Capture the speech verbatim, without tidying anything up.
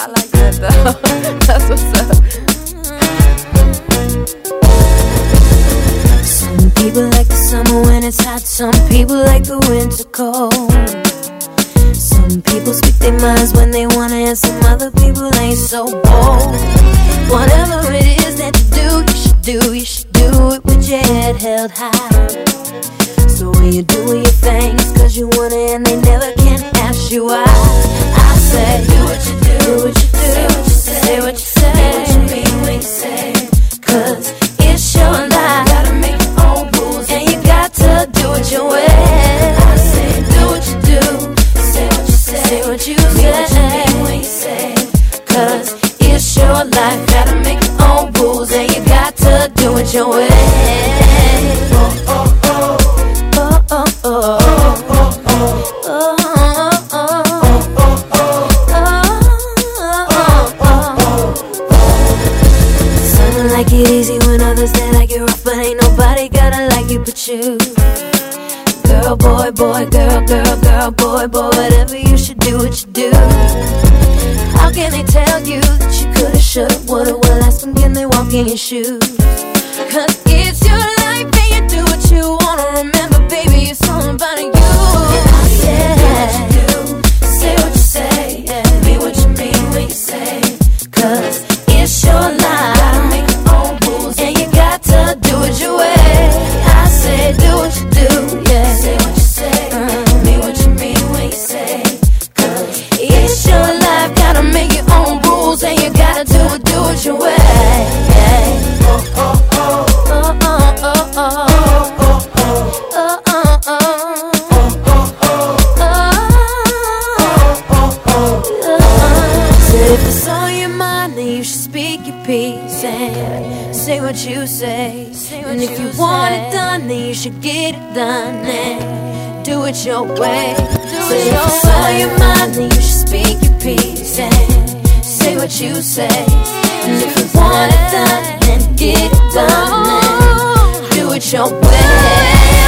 I like that though. That's what's up. Some people like the summer when it's hot. Some people like the winter cold. Some people speak their minds when they wanna, and some other people ain't so bold. Whatever it is that you do, you should do, you should do it with your head held high. So when you're doing your thing, it's cause you wanna, and they never can ask you why. I say, do what you do, do what you do, say what you say, say what you mean when you say. Cause it's your life, gotta make your own rules, and you got to do it your way. I say, do what you do, say what you say, say what you say, what you mean when you say. Cause it's your life, gotta make your own rules, and you got to do it your way. Oh, oh, oh. Oh, oh, oh. Some like it easy when others they like it rough, but ain't nobody gotta like you but you. Girl, boy, boy, girl, girl, girl, boy, boy, whatever you should do what you do. How can they tell you that you coulda, shoulda, woulda? Well, ask them, can they walk in your shoes? Cause it's your life and you do what you wanna. Remember, baby, it's all about you. Yeah, say what you do, say what you say, yeah. Mean what you mean when you say. Cause it's your life, gotta make your own rules, and you got to do it your way. I say, do what you do, yeah. Say what you say, uh, mean what you mean when you say. Cause it's your life, gotta make your own rules, and you gotta do it, do it your way. Yeah. Oh, oh, oh. Oh, oh, oh, oh. If it's on your mind, then you should speak your piece and say what you say. And if you want it done, then you should get it done and do it your way. So if it's on your mind, then you should speak your piece and say what you say. And if you want it done, then get it done and do it your way.